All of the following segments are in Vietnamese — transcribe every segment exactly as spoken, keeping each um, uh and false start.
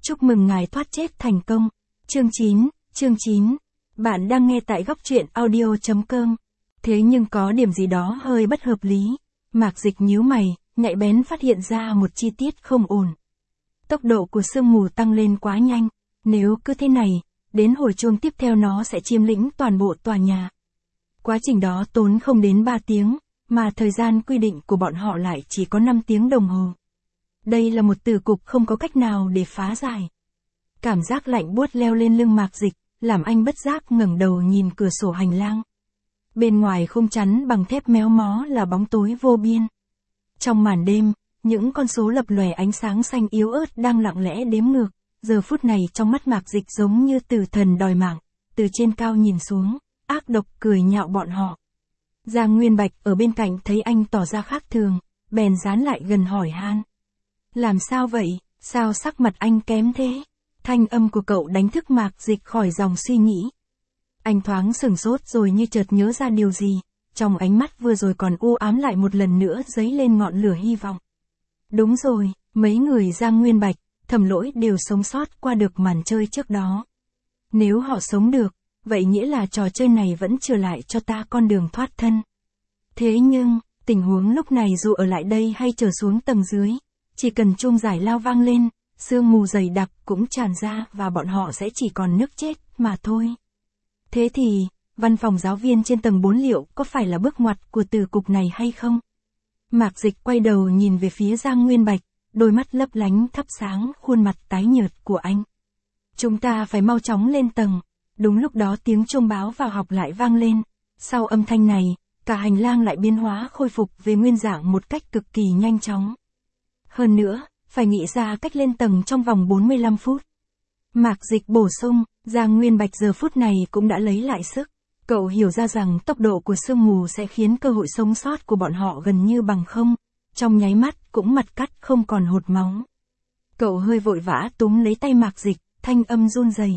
Chúc mừng ngài thoát chết thành công. Chương chín, chương chín. Bạn đang nghe tại góc truyện audio chấm com. Thế nhưng có điểm gì đó hơi bất hợp lý. Mạc Dịch nhíu mày, nhạy bén phát hiện ra một chi tiết không ổn. Tốc độ của sương mù tăng lên quá nhanh. Nếu cứ thế này, đến hồi chuông tiếp theo nó sẽ chiếm lĩnh toàn bộ tòa nhà. Quá trình đó tốn không đến ba tiếng, mà thời gian quy định của bọn họ lại chỉ có năm tiếng đồng hồ. Đây là một từ cục không có cách nào để phá giải. Cảm giác lạnh buốt leo lên lưng Mạc Dịch, làm anh bất giác ngẩng đầu nhìn cửa sổ hành lang. Bên ngoài khung chắn bằng thép méo mó là bóng tối vô biên. Trong màn đêm, những con số lập lòe ánh sáng xanh yếu ớt đang lặng lẽ đếm ngược. Giờ phút này trong mắt Mạc Dịch giống như tử thần đòi mạng, từ trên cao nhìn xuống, ác độc cười nhạo bọn họ. Giang Nguyên Bạch ở bên cạnh thấy anh tỏ ra khác thường, bèn dán lại gần hỏi han. Làm sao vậy, sao sắc mặt anh kém thế? Thanh âm của cậu đánh thức Mạc Dịch khỏi dòng suy nghĩ. Anh thoáng sửng sốt rồi như chợt nhớ ra điều gì, trong ánh mắt vừa rồi còn u ám lại một lần nữa dấy lên ngọn lửa hy vọng. Đúng rồi, mấy người Giang Nguyên Bạch, Thẩm Lỗi đều sống sót qua được màn chơi trước đó. Nếu họ sống được, vậy nghĩa là trò chơi này vẫn trở lại cho ta con đường thoát thân. Thế nhưng, tình huống lúc này dù ở lại đây hay trở xuống tầng dưới, chỉ cần chuông giải lao vang lên, sương mù dày đặc cũng tràn ra và bọn họ sẽ chỉ còn nước chết mà thôi. Thế thì, văn phòng giáo viên trên tầng bốn liệu có phải là bước ngoặt của từ cục này hay không? Mạc Dịch quay đầu nhìn về phía Giang Nguyên Bạch, đôi mắt lấp lánh thắp sáng khuôn mặt tái nhợt của anh. Chúng ta phải mau chóng lên tầng. Đúng lúc đó tiếng chuông báo vào học lại vang lên. Sau âm thanh này, cả hành lang lại biến hóa khôi phục về nguyên dạng một cách cực kỳ nhanh chóng. Hơn nữa, phải nghĩ ra cách lên tầng trong vòng bốn mươi lăm phút. Mạc Dịch bổ sung, Giang Nguyên Bạch giờ phút này cũng đã lấy lại sức. Cậu hiểu ra rằng tốc độ của sương mù sẽ khiến cơ hội sống sót của bọn họ gần như bằng không. Trong nháy mắt cũng mặt cắt không còn hột máu. Cậu hơi vội vã túm lấy tay Mạc Dịch, thanh âm run rẩy.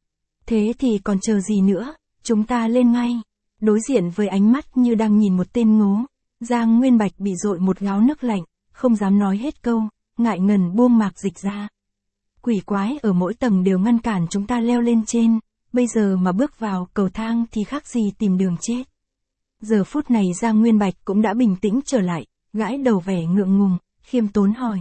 Thế thì còn chờ gì nữa, chúng ta lên ngay. Đối diện với ánh mắt như đang nhìn một tên ngố, Giang Nguyên Bạch bị dội một gáo nước lạnh, không dám nói hết câu, ngại ngần buông Mạc Dịch ra. Quỷ quái ở mỗi tầng đều ngăn cản chúng ta leo lên trên, bây giờ mà bước vào cầu thang thì khác gì tìm đường chết. Giờ phút này Giang Nguyên Bạch cũng đã bình tĩnh trở lại, gãi đầu vẻ ngượng ngùng, khiêm tốn hỏi.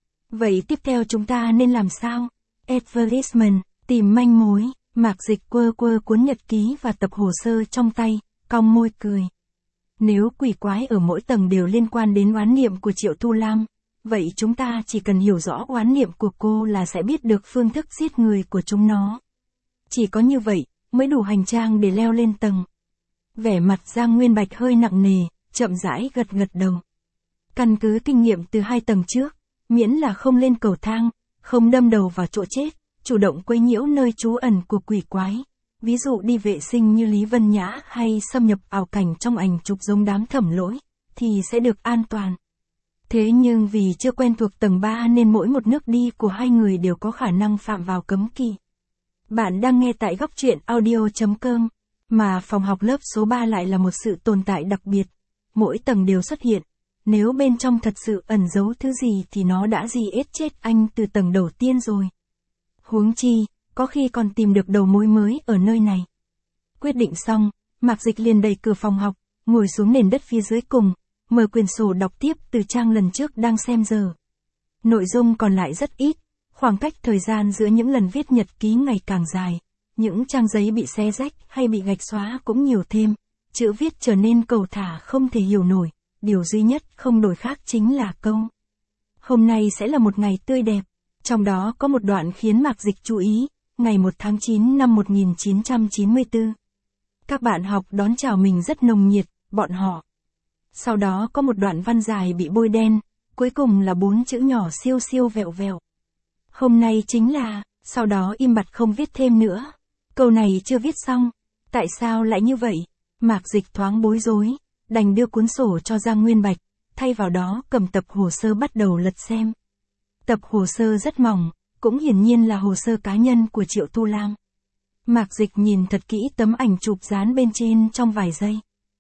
Vậy tiếp theo chúng ta nên làm sao? Advertisement, tìm manh mối. Mạc Dịch quơ quơ cuốn nhật ký và tập hồ sơ trong tay, cong môi cười. Nếu quỷ quái ở mỗi tầng đều liên quan đến oán niệm của Triệu Thu Lam, vậy chúng ta chỉ cần hiểu rõ oán niệm của cô là sẽ biết được phương thức giết người của chúng nó. Chỉ có như vậy, mới đủ hành trang để leo lên tầng. Vẻ mặt Giang Nguyên Bạch hơi nặng nề, chậm rãi gật gật đầu. Căn cứ kinh nghiệm từ hai tầng trước, miễn là không lên cầu thang, không đâm đầu vào chỗ chết, chủ động quấy nhiễu nơi trú ẩn của quỷ quái, ví dụ đi vệ sinh như Lý Vân Nhã hay xâm nhập ảo cảnh trong ảnh chụp giống đám Thẩm Lỗi, thì sẽ được an toàn. Thế nhưng vì chưa quen thuộc tầng ba nên mỗi một nước đi của hai người đều có khả năng phạm vào cấm kỵ. Bạn đang nghe tại góc truyện audio chấm com, mà phòng học lớp số ba lại là một sự tồn tại đặc biệt. Mỗi tầng đều xuất hiện. Nếu bên trong thật sự ẩn giấu thứ gì thì nó đã gì ết chết anh từ tầng đầu tiên rồi. Huống chi, có khi còn tìm được đầu mối mới ở nơi này. Quyết định xong, Mạc Dịch liền đẩy cửa phòng học, ngồi xuống nền đất phía dưới cùng, mở quyển sổ đọc tiếp từ trang lần trước đang xem giờ. Nội dung còn lại rất ít, khoảng cách thời gian giữa những lần viết nhật ký ngày càng dài, những trang giấy bị xé rách hay bị gạch xóa cũng nhiều thêm, chữ viết trở nên cầu thả không thể hiểu nổi, điều duy nhất không đổi khác chính là câu. Hôm nay sẽ là một ngày tươi đẹp. Trong đó có một đoạn khiến Mạc Dịch chú ý, ngày một tháng chín năm một nghìn chín trăm chín mươi tư. Các bạn học đón chào mình rất nồng nhiệt, bọn họ. Sau đó có một đoạn văn dài bị bôi đen, cuối cùng là bốn chữ nhỏ siêu siêu vẹo vẹo. Hôm nay chính là, sau đó im bặt không viết thêm nữa. Câu này chưa viết xong, tại sao lại như vậy? Mạc Dịch thoáng bối rối, đành đưa cuốn sổ cho Giang Nguyên Bạch, thay vào đó cầm tập hồ sơ bắt đầu lật xem. Tập hồ sơ rất mỏng, cũng hiển nhiên là hồ sơ cá nhân của Triệu Thu Lam. Mạc Dịch nhìn thật kỹ tấm ảnh chụp dán bên trên trong vài giây.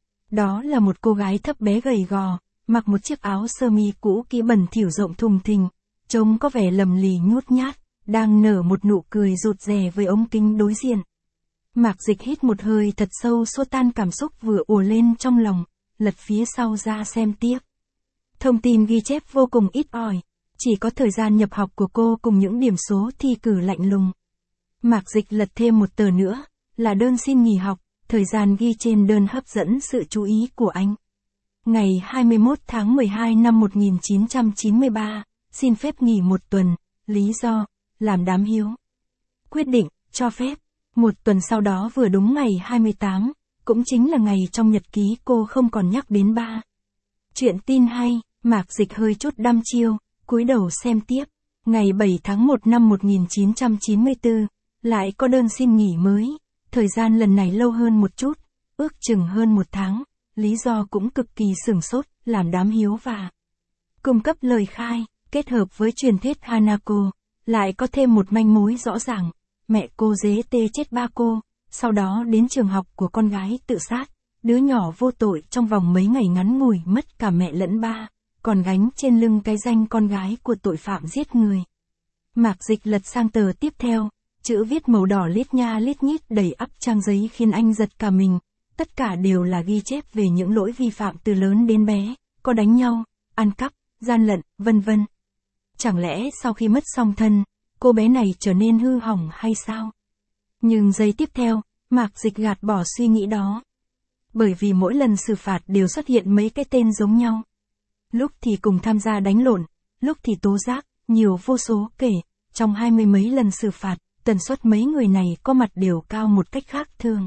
Đó là một cô gái thấp bé gầy gò, mặc một chiếc áo sơ mi cũ kỹ bẩn thỉu rộng thùng thình, trông có vẻ lầm lì nhút nhát, đang nở một nụ cười rụt rè với ống kính đối diện. Mạc Dịch hít một hơi thật sâu xua tan cảm xúc vừa ùa lên trong lòng, lật phía sau ra xem tiếp. Thông tin ghi chép vô cùng ít ỏi, chỉ có thời gian nhập học của cô cùng những điểm số thi cử lạnh lùng. Mạc Dịch lật thêm một tờ nữa, là đơn xin nghỉ học, thời gian ghi trên đơn hấp dẫn sự chú ý của anh. Ngày hai mươi mốt tháng mười hai năm một nghìn chín trăm chín mươi ba, xin phép nghỉ một tuần, lý do, làm đám hiếu. Quyết định, cho phép. Một tuần sau đó vừa đúng ngày hai mươi tám, cũng chính là ngày trong nhật ký cô không còn nhắc đến ba. Chuyện tin hay, Mạc Dịch hơi chút đăm chiêu, cúi đầu xem tiếp. Ngày bảy tháng một năm một nghìn chín trăm chín mươi tư, lại có đơn xin nghỉ mới, thời gian lần này lâu hơn một chút, ước chừng hơn một tháng, lý do cũng cực kỳ sửng sốt, làm đám hiếu và cung cấp lời khai, kết hợp với truyền thuyết Hanako, lại có thêm một manh mối rõ ràng, mẹ cô dế tê chết ba cô, sau đó đến trường học của con gái tự sát, đứa nhỏ vô tội trong vòng mấy ngày ngắn ngủi mất cả mẹ lẫn ba, còn gánh trên lưng cái danh con gái của tội phạm giết người. Mạc Dịch lật sang tờ tiếp theo, chữ viết màu đỏ lít nha lít nhít đầy ắp trang giấy khiến anh giật cả mình, tất cả đều là ghi chép về những lỗi vi phạm từ lớn đến bé, có đánh nhau, ăn cắp, gian lận, vân vân. Chẳng lẽ sau khi mất song thân, cô bé này trở nên hư hỏng hay sao? Nhưng giây tiếp theo, Mạc Dịch gạt bỏ suy nghĩ đó. Bởi vì mỗi lần xử phạt đều xuất hiện mấy cái tên giống nhau. Lúc thì cùng tham gia đánh lộn, lúc thì tố giác, nhiều vô số kể, trong hai mươi mấy lần xử phạt, tần suất mấy người này có mặt đều cao một cách khác thường.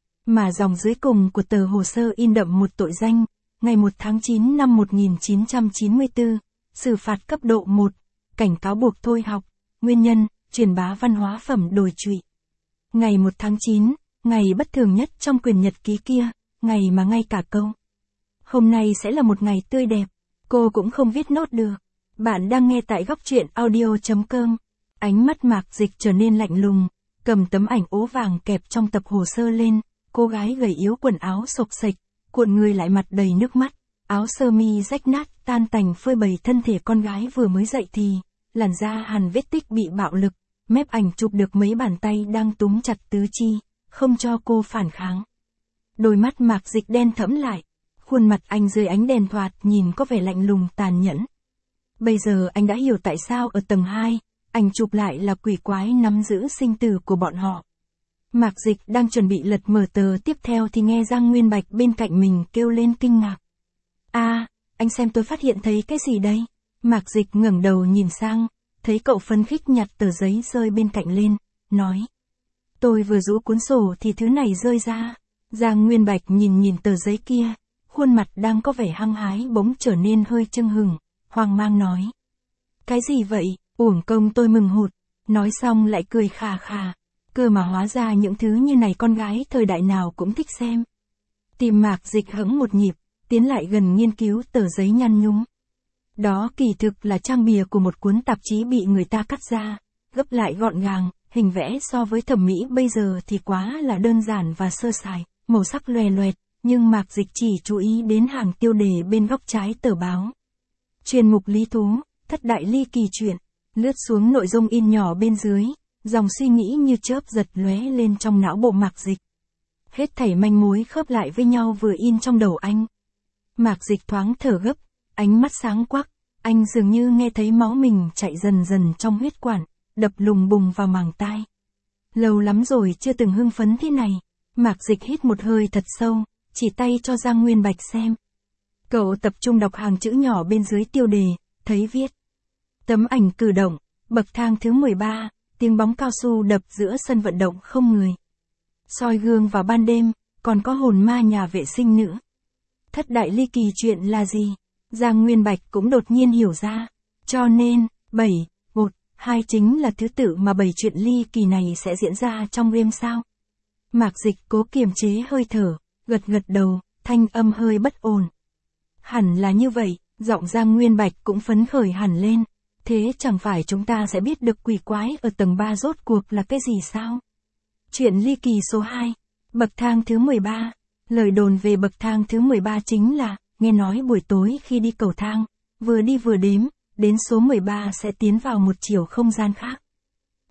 Mà dòng dưới cùng của tờ hồ sơ in đậm một tội danh, ngày một tháng chín năm một nghìn chín trăm chín mươi tư, xử phạt cấp độ một, cảnh cáo buộc thôi học, nguyên nhân, truyền bá văn hóa phẩm đồi trụy. Ngày một tháng chín, ngày bất thường nhất trong quyển nhật ký kia, ngày mà ngay cả câu hôm nay sẽ là một ngày tươi đẹp, cô cũng không viết nốt được. Bạn đang nghe tại góc truyện audio chấm com. Ánh mắt Mạc Dịch trở nên lạnh lùng, cầm tấm ảnh ố vàng kẹp trong tập hồ sơ lên, cô gái gầy yếu quần áo xộc xệch, cuộn người lại mặt đầy nước mắt, áo sơ mi rách nát tan tành phơi bày thân thể con gái vừa mới dậy thì, làn da hằn vết tích bị bạo lực, mép ảnh chụp được mấy bàn tay đang túm chặt tứ chi, không cho cô phản kháng. Đôi mắt Mạc Dịch đen thẫm lại, khuôn mặt anh dưới ánh đèn thoạt nhìn có vẻ lạnh lùng tàn nhẫn. Bây giờ anh đã hiểu tại sao ở tầng hai, ảnh chụp lại là quỷ quái nắm giữ sinh tử của bọn họ. Mạc Dịch đang chuẩn bị lật mở tờ tiếp theo thì nghe Giang Nguyên Bạch bên cạnh mình kêu lên kinh ngạc. A, à, anh xem tôi phát hiện thấy cái gì đây? Mạc Dịch ngẩng đầu nhìn sang, thấy cậu phấn khích nhặt tờ giấy rơi bên cạnh lên, nói. Tôi vừa rũ cuốn sổ thì thứ này rơi ra. Giang Nguyên Bạch nhìn nhìn tờ giấy kia, khuôn mặt đang có vẻ hăng hái bỗng trở nên hơi chưng hửng, hoang mang nói. Cái gì vậy, uổng công tôi mừng hụt, nói xong lại cười khà khà, cơ mà hóa ra những thứ như này con gái thời đại nào cũng thích xem. Tim Mạc Dịch hững một nhịp, tiến lại gần nghiên cứu tờ giấy nhăn nhúm. Đó kỳ thực là trang bìa của một cuốn tạp chí bị người ta cắt ra, gấp lại gọn gàng, hình vẽ so với thẩm mỹ bây giờ thì quá là đơn giản và sơ sài, màu sắc loè loẹt, nhưng Mạc Dịch chỉ chú ý đến hàng tiêu đề bên góc trái tờ báo. Chuyên mục lý thú, thất đại ly kỳ truyện, lướt xuống nội dung in nhỏ bên dưới, dòng suy nghĩ như chớp giật lóe lên trong não bộ Mạc Dịch. Hết thảy manh mối khớp lại với nhau vừa in trong đầu anh. Mạc Dịch thoáng thở gấp, ánh mắt sáng quắc, anh dường như nghe thấy máu mình chạy dần dần trong huyết quản, đập lùng bùng vào màng tai. Lâu lắm rồi chưa từng hưng phấn thế này. Mạc Dịch hít một hơi thật sâu, chỉ tay cho Giang Nguyên Bạch xem. Cậu tập trung đọc hàng chữ nhỏ bên dưới tiêu đề, thấy viết. Tấm ảnh cử động, bậc thang thứ mười ba, tiếng bóng cao su đập giữa sân vận động không người. Soi gương vào ban đêm, còn có hồn ma nhà vệ sinh nữ. Thất đại ly kỳ chuyện là gì? Giang Nguyên Bạch cũng đột nhiên hiểu ra. Cho nên, bảy, một, hai chính là thứ tự mà bảy chuyện ly kỳ này sẽ diễn ra trong game sao? Mạc Dịch cố kiềm chế hơi thở, gật gật đầu, thanh âm hơi bất ổn. Hẳn là như vậy, giọng Giang Nguyên Bạch cũng phấn khởi hẳn lên. Thế chẳng phải chúng ta sẽ biết được quỷ quái ở tầng ba rốt cuộc là cái gì sao? Chuyện ly kỳ số hai, bậc thang thứ mười ba. Lời đồn về bậc thang thứ mười ba chính là, nghe nói buổi tối khi đi cầu thang, vừa đi vừa đếm, đến số mười ba sẽ tiến vào một chiều không gian khác.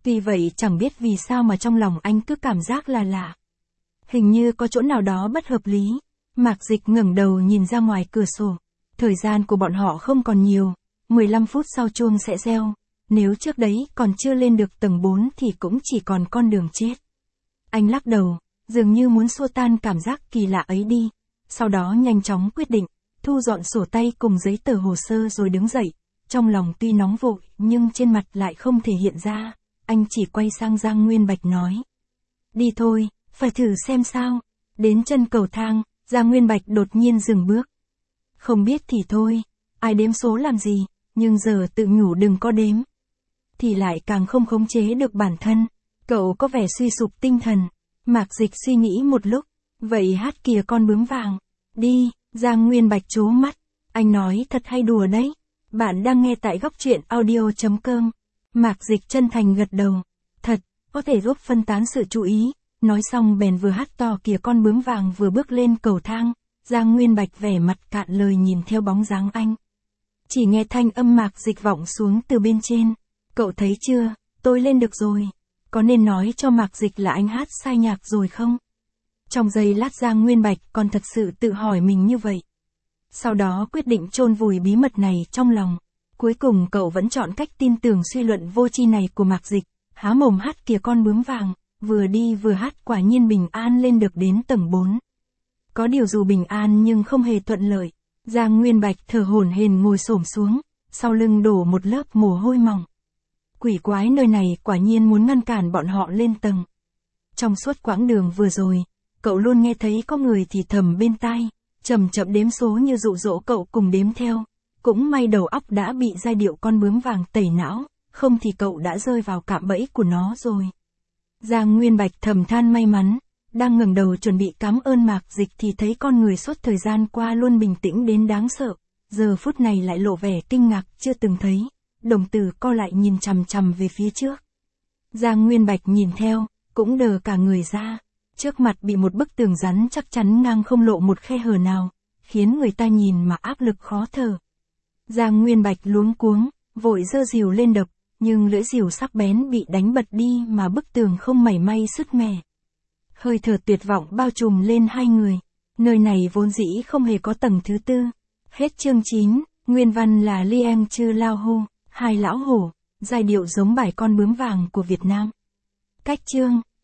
Tuy vậy chẳng biết vì sao mà trong lòng anh cứ cảm giác là lạ. Hình như có chỗ nào đó bất hợp lý. Mạc Dịch ngẩng đầu nhìn ra ngoài cửa sổ. Thời gian của bọn họ không còn nhiều, mười lăm phút sau chuông sẽ reo. Nếu trước đấy còn chưa lên được tầng bốn thì cũng chỉ còn con đường chết. Anh lắc đầu, dường như muốn xua tan cảm giác kỳ lạ ấy đi. Sau đó nhanh chóng quyết định, thu dọn sổ tay cùng giấy tờ hồ sơ rồi đứng dậy. Trong lòng tuy nóng vội nhưng trên mặt lại không thể hiện ra. Anh chỉ quay sang Giang Nguyên Bạch nói. Đi thôi, phải thử xem sao. Đến chân cầu thang, Giang Nguyên Bạch đột nhiên dừng bước. Không biết thì thôi, ai đếm số làm gì, nhưng giờ tự nhủ đừng có đếm. Thì lại càng không khống chế được bản thân. Cậu có vẻ suy sụp tinh thần. Mạc Dịch suy nghĩ một lúc. Vậy hát kìa con bướm vàng. Đi, Giang Nguyên Bạch trố mắt. Anh nói thật hay đùa đấy. Bạn đang nghe tại góc truyện audio chấm com. Mạc Dịch chân thành gật đầu. Thật, có thể giúp phân tán sự chú ý. Nói xong bèn vừa hát to kìa con bướm vàng vừa bước lên cầu thang. Giang Nguyên Bạch vẻ mặt cạn lời nhìn theo bóng dáng anh. Chỉ nghe thanh âm Mạc Dịch vọng xuống từ bên trên. Cậu thấy chưa, tôi lên được rồi. Có nên nói cho Mạc Dịch là anh hát sai nhạc rồi không? Trong giây lát Giang Nguyên Bạch còn thật sự tự hỏi mình như vậy. Sau đó quyết định chôn vùi bí mật này trong lòng. Cuối cùng cậu vẫn chọn cách tin tưởng suy luận vô tri này của Mạc Dịch. Há mồm hát kìa con bướm vàng, vừa đi vừa hát quả nhiên bình an lên được đến tầng bốn. Có điều dù bình an nhưng không hề thuận lợi. Giang Nguyên Bạch thở hổn hển ngồi xổm xuống, sau lưng đổ một lớp mồ hôi mỏng. Quỷ quái nơi này quả nhiên muốn ngăn cản bọn họ lên tầng. Trong suốt quãng đường vừa rồi, cậu luôn nghe thấy có người thì thầm bên tai, chậm chậm đếm số như dụ dỗ cậu cùng đếm theo. Cũng may đầu óc đã bị giai điệu con bướm vàng tẩy não, không thì cậu đã rơi vào cạm bẫy của nó rồi. Giang Nguyên Bạch thầm than may mắn, đang ngẩng đầu chuẩn bị cảm ơn Mạc Dịch thì thấy con người suốt thời gian qua luôn bình tĩnh đến đáng sợ, giờ phút này lại lộ vẻ kinh ngạc chưa từng thấy, đồng tử co lại nhìn chằm chằm về phía trước. Giang Nguyên Bạch nhìn theo, cũng đờ cả người ra, trước mặt bị một bức tường rắn chắc chắn ngang không lộ một khe hở nào, khiến người ta nhìn mà áp lực khó thở. Giang Nguyên Bạch luống cuống, vội giơ rìu lên đập, nhưng lưỡi rìu sắc bén bị đánh bật đi mà bức tường không mảy may sứt mẻ. Hơi thở tuyệt vọng bao trùm lên hai người. Nơi này vốn dĩ không hề có tầng thứ tư. Hết chương chín, nguyên văn là Liang Chư Lao Hu, hai lão hổ, giai điệu giống bài con bướm vàng của Việt Nam. Cách chương,